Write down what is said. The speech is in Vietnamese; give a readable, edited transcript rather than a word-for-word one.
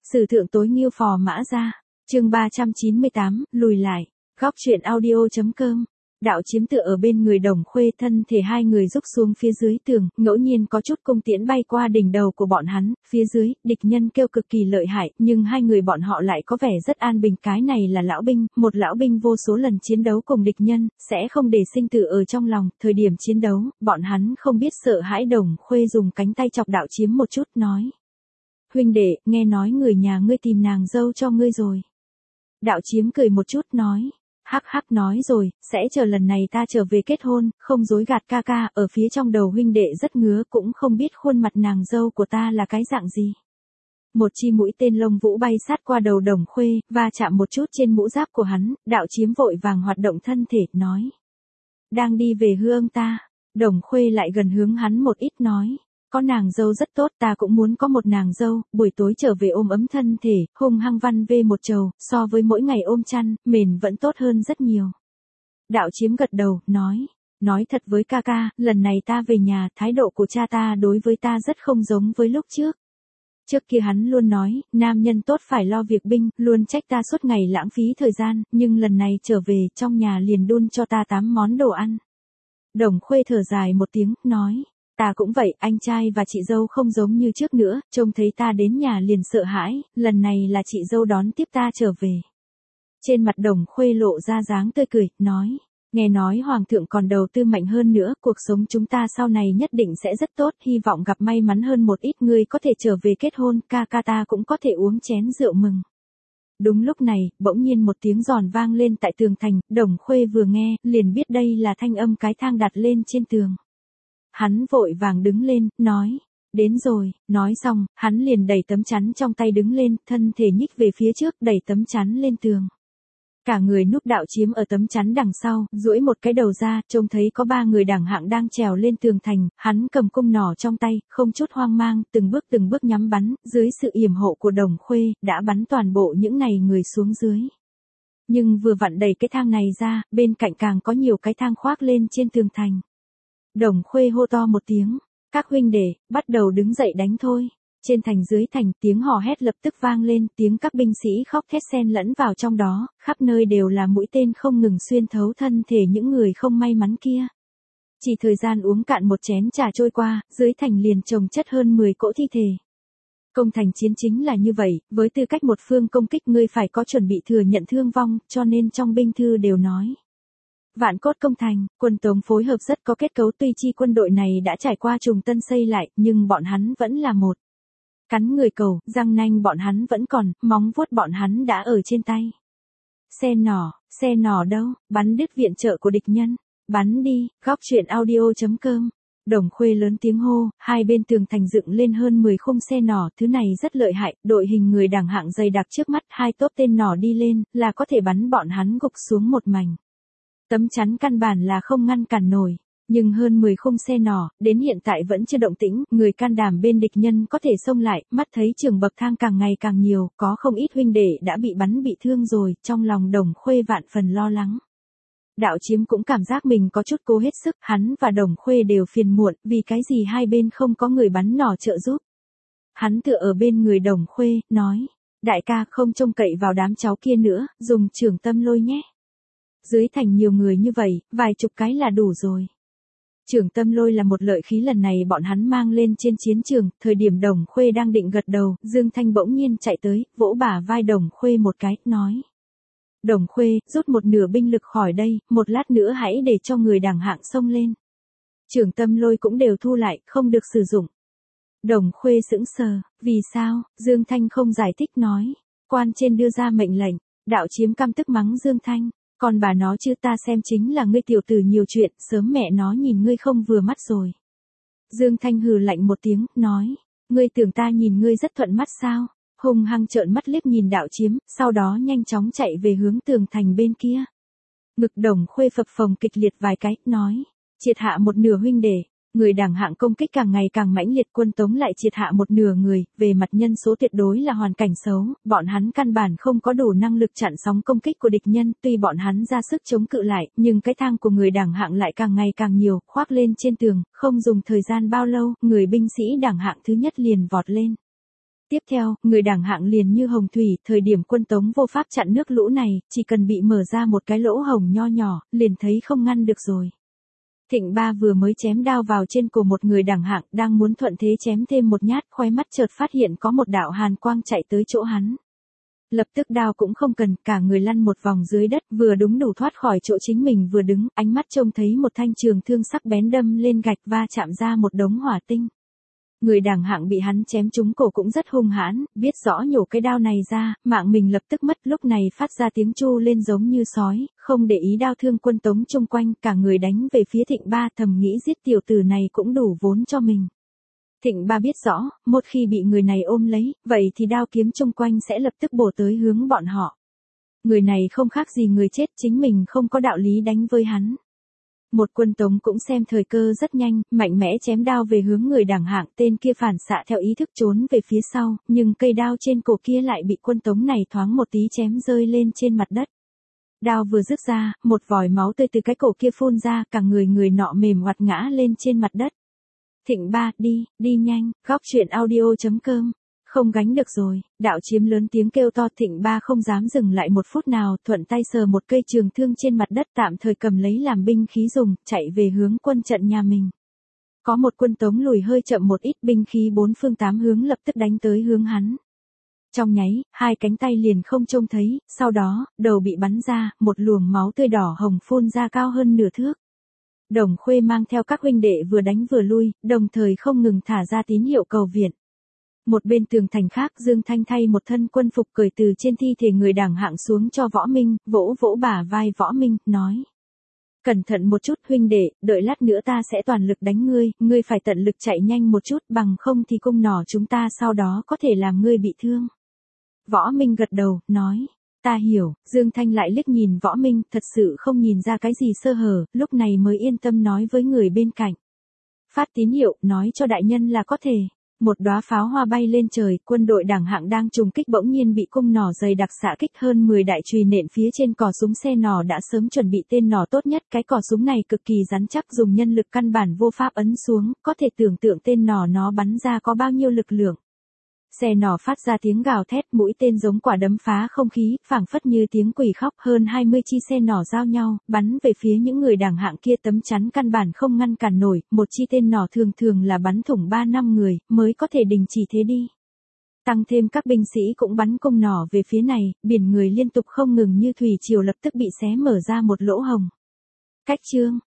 Sử thượng tối Nghiêu Phò Mã Gia. Chương 398, lùi lại. Góc truyện audio.com. Đạo Chiếm tựa ở bên người Đồng Khuê, thân thể hai người rúc xuống phía dưới tường, ngẫu nhiên có chút cung tiễn bay qua đỉnh đầu của bọn hắn, phía dưới, địch nhân kêu cực kỳ lợi hại, nhưng hai người bọn họ lại có vẻ rất an bình. Cái này là lão binh, một lão binh vô số lần chiến đấu cùng địch nhân, sẽ không để sinh tử ở trong lòng. Thời điểm chiến đấu, bọn hắn không biết sợ hãi. Đồng Khuê dùng cánh tay chọc Đạo Chiếm một chút, nói: huynh đệ, nghe nói người nhà ngươi tìm nàng dâu cho ngươi rồi. Đạo Chiếm cười một chút, nói: hắc hắc, nói rồi, sẽ chờ lần này ta trở về kết hôn, không dối gạt ca ca. Ở phía trong đầu huynh đệ rất ngứa, cũng không biết khuôn mặt nàng dâu của ta là cái dạng gì. Một chi mũi tên lông vũ bay sát qua đầu Đồng Khuê, va chạm một chút trên mũ giáp của hắn. Đạo Chiếm vội vàng hoạt động thân thể, nói: đang đi về hương ta. Đồng Khuê lại gần hướng hắn một ít, nói: có nàng dâu rất tốt, ta cũng muốn có một nàng dâu, buổi tối trở về ôm ấm thân thể, hung hăng văn vê một chầu, so với mỗi ngày ôm chăn, mền vẫn tốt hơn rất nhiều. Đạo Chiếm gật đầu, nói thật với ca ca, lần này ta về nhà, thái độ của cha ta đối với ta rất không giống với lúc trước. Trước kia hắn luôn nói, nam nhân tốt phải lo việc binh, luôn trách ta suốt ngày lãng phí thời gian, nhưng lần này trở về, trong nhà liền đun cho ta 8 món đồ ăn. Đồng Khuê thở dài một tiếng, nói: ta cũng vậy, anh trai và chị dâu không giống như trước nữa, trông thấy ta đến nhà liền sợ hãi, lần này là chị dâu đón tiếp ta trở về. Trên mặt Đồng Khuê lộ ra dáng tươi cười, nói: nghe nói hoàng thượng còn đầu tư mạnh hơn nữa, cuộc sống chúng ta sau này nhất định sẽ rất tốt, hy vọng gặp may mắn hơn một ít, ngươi có thể trở về kết hôn, ca ca ta cũng có thể uống chén rượu mừng. Đúng lúc này, bỗng nhiên một tiếng giòn vang lên tại tường thành, Đồng Khuê vừa nghe, liền biết đây là thanh âm cái thang đặt lên trên tường. Hắn vội vàng đứng lên, nói: đến rồi. Nói xong, hắn liền đẩy tấm chắn trong tay đứng lên, thân thể nhích về phía trước, đẩy tấm chắn lên tường. Cả người núp. Đạo Chiếm ở tấm chắn đằng sau, duỗi một cái đầu ra, trông thấy có 3 người đẳng hạng đang trèo lên tường thành, hắn cầm cung nỏ trong tay, không chút hoang mang, từng bước nhắm bắn, dưới sự yểm hộ của Đồng Khuê, đã bắn toàn bộ những này người xuống dưới. Nhưng vừa vặn đẩy cái thang này ra, bên cạnh càng có nhiều cái thang khoác lên trên tường thành. Đồng Khuê hô to một tiếng: các huynh đệ, bắt đầu đứng dậy đánh thôi. Trên thành dưới thành, tiếng hò hét lập tức vang lên, tiếng các binh sĩ khóc thét xen lẫn vào trong đó, khắp nơi đều là mũi tên không ngừng xuyên thấu thân thể những người không may mắn kia. Chỉ thời gian uống cạn một chén trà trôi qua, dưới thành liền chồng chất hơn 10 cỗ thi thể. Công thành chiến chính là như vậy, với tư cách một phương công kích ngươi phải có chuẩn bị thừa nhận thương vong, cho nên trong binh thư đều nói: vạn cốt công thành, quân Tống phối hợp rất có kết cấu, tuy chi quân đội này đã trải qua trùng tân xây lại, nhưng bọn hắn vẫn là một. Cắn người cầu, răng nanh bọn hắn vẫn còn, móng vuốt bọn hắn đã ở trên tay. Xe nỏ đâu, bắn đứt viện trợ của địch nhân, bắn đi. Góc truyện audio.com. Đồng Khuê lớn tiếng hô, hai bên tường thành dựng lên hơn 10 khung xe nỏ, thứ này rất lợi hại, đội hình người đẳng hạng dày đặc trước mắt, 2 tốp tên nỏ đi lên, là có thể bắn bọn hắn gục xuống một mảnh. Tấm chắn căn bản là không ngăn cản nổi, nhưng hơn 10 khung xe nỏ, đến hiện tại vẫn chưa động tĩnh, người can đảm bên địch nhân có thể xông lại, mắt thấy trường bậc thang càng ngày càng nhiều, có không ít huynh đệ đã bị bắn bị thương rồi, trong lòng Đồng Khuê vạn phần lo lắng. Đạo Chiếm cũng cảm giác mình có chút cố hết sức, hắn và Đồng Khuê đều phiền muộn, vì cái gì hai bên không có người bắn nỏ trợ giúp. Hắn tựa ở bên người Đồng Khuê, nói: đại ca, không trông cậy vào đám cháu kia nữa, dùng Trường Tâm Lôi nhé. Dưới thành nhiều người như vậy, vài chục cái là đủ rồi. Trường Tâm Lôi là một lợi khí, lần này bọn hắn mang lên trên chiến trường, thời điểm Đồng Khuê đang định gật đầu, Dương Thanh bỗng nhiên chạy tới, vỗ bả vai Đồng Khuê một cái, nói: Đồng Khuê, rút một nửa binh lực khỏi đây, một lát nữa hãy để cho người đẳng hạng xông lên. Trường Tâm Lôi cũng đều thu lại, không được sử dụng. Đồng Khuê sững sờ, vì sao? Dương Thanh không giải thích, nói: quan trên đưa ra mệnh lệnh. Đạo Chiếm căm tức mắng Dương Thanh: còn bà nó chứ, ta xem chính là ngươi tiểu tử nhiều chuyện, sớm mẹ nó nhìn ngươi không vừa mắt rồi. Dương Thanh hừ lạnh một tiếng, nói: ngươi tưởng ta nhìn ngươi rất thuận mắt sao? Hung hăng trợn mắt liếc nhìn Đạo Chiếm, sau đó nhanh chóng chạy về hướng tường thành bên kia. Ngực Đồng Khuê phập phồng kịch liệt vài cái, nói: triệt hạ một nửa huynh đệ. Người đẳng hạng công kích càng ngày càng mãnh liệt, quân Tống lại triệt hạ một nửa người, về mặt nhân số tuyệt đối là hoàn cảnh xấu, bọn hắn căn bản không có đủ năng lực chặn sóng công kích của địch nhân, tuy bọn hắn ra sức chống cự lại, nhưng cái thang của người đẳng hạng lại càng ngày càng nhiều, khoác lên trên tường, không dùng thời gian bao lâu, người binh sĩ đẳng hạng thứ nhất liền vọt lên. Tiếp theo, người đảng hạng liền như hồng thủy, thời điểm quân Tống vô pháp chặn nước lũ này, chỉ cần bị mở ra một cái lỗ hổng nho nhỏ, liền thấy không ngăn được rồi. Thịnh Ba vừa mới chém đao vào trên cổ một người đảng hạng, đang muốn thuận thế chém thêm một nhát, khóe mắt chợt phát hiện có một đạo hàn quang chạy tới chỗ hắn. Lập tức đao cũng không cần, cả người lăn một vòng dưới đất, vừa đúng đủ thoát khỏi chỗ chính mình vừa đứng, ánh mắt trông thấy một thanh trường thương sắc bén đâm lên gạch va chạm ra một đống hỏa tinh. Người đảng hạng bị hắn chém trúng cổ cũng rất hung hãn, biết rõ nhổ cái đao này ra, mạng mình lập tức mất, lúc này phát ra tiếng chu lên giống như sói, không để ý đao thương quân Tống chung quanh, cả người đánh về phía Thịnh Ba, thầm nghĩ giết tiểu tử này cũng đủ vốn cho mình. Thịnh Ba biết rõ, một khi bị người này ôm lấy, vậy thì đao kiếm chung quanh sẽ lập tức bổ tới hướng bọn họ. Người này không khác gì người chết, chính mình không có đạo lý đánh với hắn. Một quân Tống cũng xem thời cơ rất nhanh, mạnh mẽ chém đao về hướng người đảng hạng, tên kia phản xạ theo ý thức trốn về phía sau, nhưng cây đao trên cổ kia lại bị quân Tống này thoáng một tí chém rơi lên trên mặt đất. Đao vừa dứt ra, một vòi máu tươi từ cái cổ kia phun ra, cả người nọ mềm oặt ngã lên trên mặt đất. Thịnh Ba, đi nhanh, góc truyện audio.com. Không gánh được rồi, Đạo Chiếm lớn tiếng kêu to, Thịnh Ba không dám dừng lại một phút nào, thuận tay sờ một cây trường thương trên mặt đất tạm thời cầm lấy làm binh khí dùng, chạy về hướng quân trận nhà mình. Có một quân Tống lùi hơi chậm một ít, binh khí bốn phương tám hướng lập tức đánh tới hướng hắn. Trong nháy, hai cánh tay liền không trông thấy, sau đó, đầu bị bắn ra, một luồng máu tươi đỏ hồng phun ra cao hơn nửa thước. Đồng Khuê mang theo các huynh đệ vừa đánh vừa lui, đồng thời không ngừng thả ra tín hiệu cầu viện. Một bên tường thành khác, Dương Thanh thay một thân quân phục cởi từ trên thi thể người đảng hạng xuống cho Võ Minh, vỗ vỗ bả vai Võ Minh, nói. Cẩn thận một chút huynh đệ, đợi lát nữa ta sẽ toàn lực đánh ngươi phải tận lực chạy nhanh một chút, bằng không thì cung nỏ chúng ta sau đó có thể làm ngươi bị thương. Võ Minh gật đầu, nói. Ta hiểu, Dương Thanh lại liếc nhìn Võ Minh, thật sự không nhìn ra cái gì sơ hở, lúc này mới yên tâm nói với người bên cạnh. Phát tín hiệu, nói cho đại nhân là có thể. Một đóa pháo hoa bay lên trời, quân đội đảng hạng đang trùng kích bỗng nhiên bị cung nỏ dày đặc xạ kích, hơn 10 đại chùy nện phía trên cò súng xe nỏ đã sớm chuẩn bị tên nỏ tốt nhất, cái cò súng này cực kỳ rắn chắc, dùng nhân lực căn bản vô pháp ấn xuống, có thể tưởng tượng tên nỏ nó bắn ra có bao nhiêu lực lượng. Xe nỏ phát ra tiếng gào thét, mũi tên giống quả đấm phá không khí, phảng phất như tiếng quỷ khóc, hơn 20 chi xe nỏ giao nhau, bắn về phía những người đảng hạng kia, tấm chắn căn bản không ngăn cản nổi, một chi tên nỏ thường là bắn thủng 3-5 người, mới có thể đình chỉ thế đi. Tăng thêm các binh sĩ cũng bắn cung nỏ về phía này, biển người liên tục không ngừng như thủy triều lập tức bị xé mở ra một lỗ hồng. Cách chương